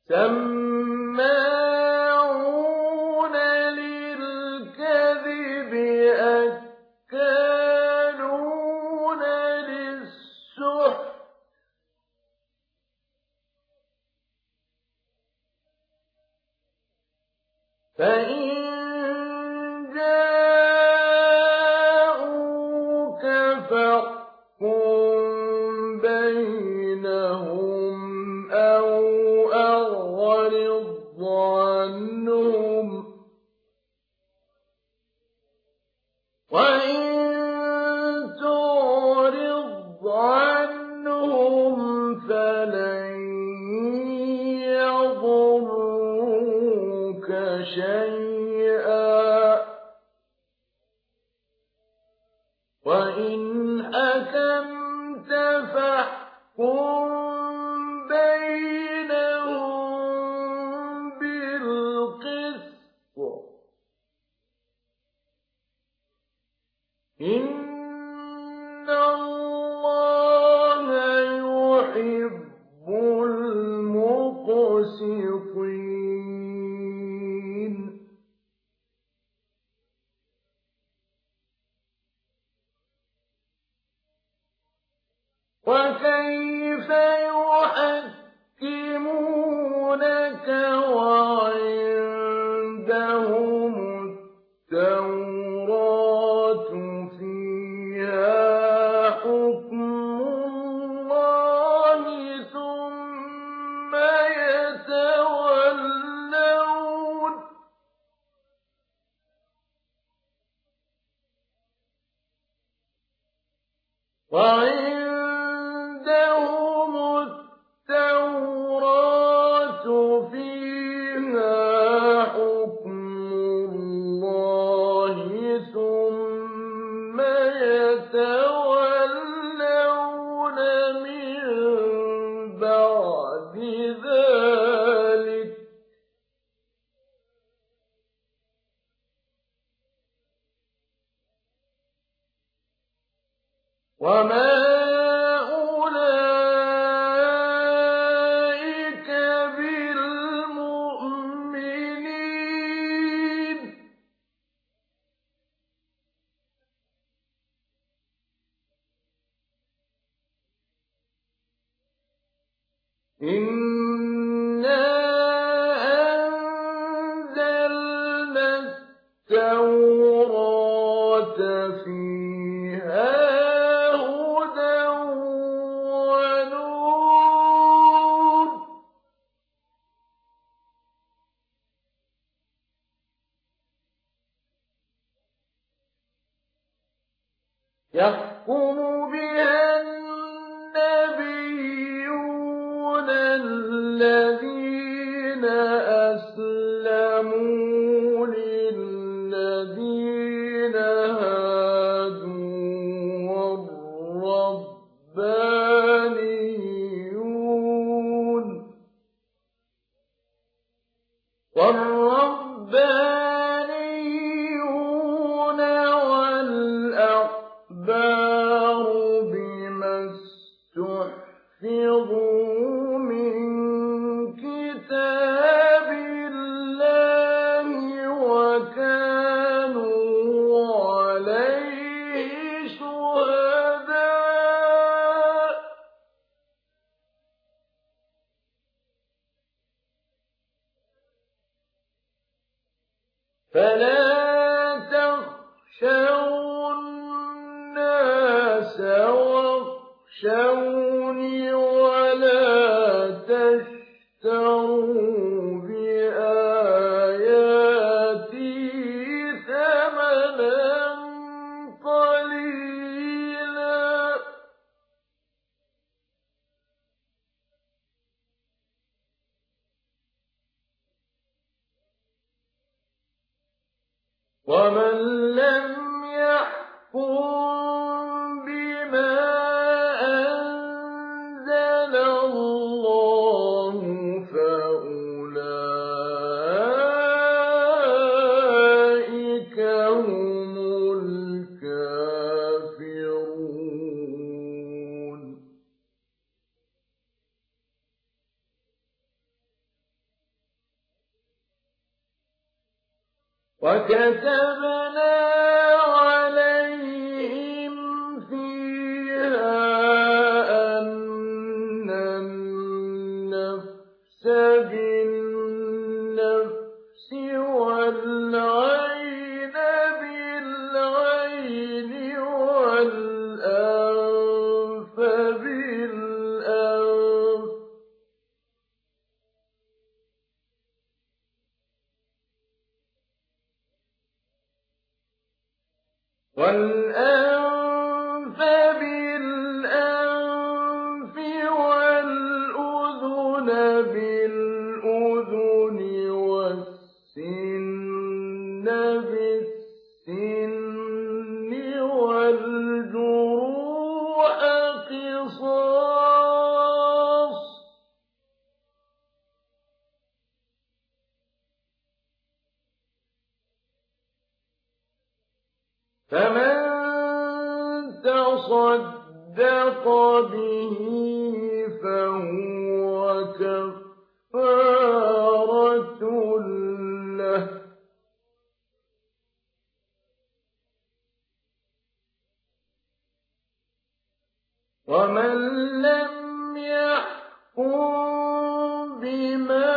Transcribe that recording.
سماعون للكذب أكالون للسحت فإن جاءوك فاحكم بينهم أو أعرض عنهم وإن تعرض عنهم فلن يضروك شيئا وإن حكمت فاحكم بينهم بالقسط إن الله يحب المقسطين وكيف يحكمونك وعندهم التوراة فيها حكم الله ثم يتولون وعندهم التوراة فيها حكم الله ثم يتولون من بعد ذلك وما أولئك بالمؤمنين إنا أنزلنا التوراة فيها هدى ونور يحكم بها النبيون الذين أسلموا للذين هادوا والربانيون والأحبار بما استحفظوا من كتاب الله وكانوا عليه شهداء فلا تخشوا الناس واخشوني ولا تشتروا بآياتي ثمنا قليلا ومن لم يحكم بما أنزل الله فأولئك هم الكافرون وكتبنا عليهم فيها أن النفس بالنفس والعين بالعين والأنف بالأنف والأنف بالأنف والأذن بالأذن والسن بالسن والجروح قصاص فمن تصدق به فهو كفارة له ومن لم يحكم بما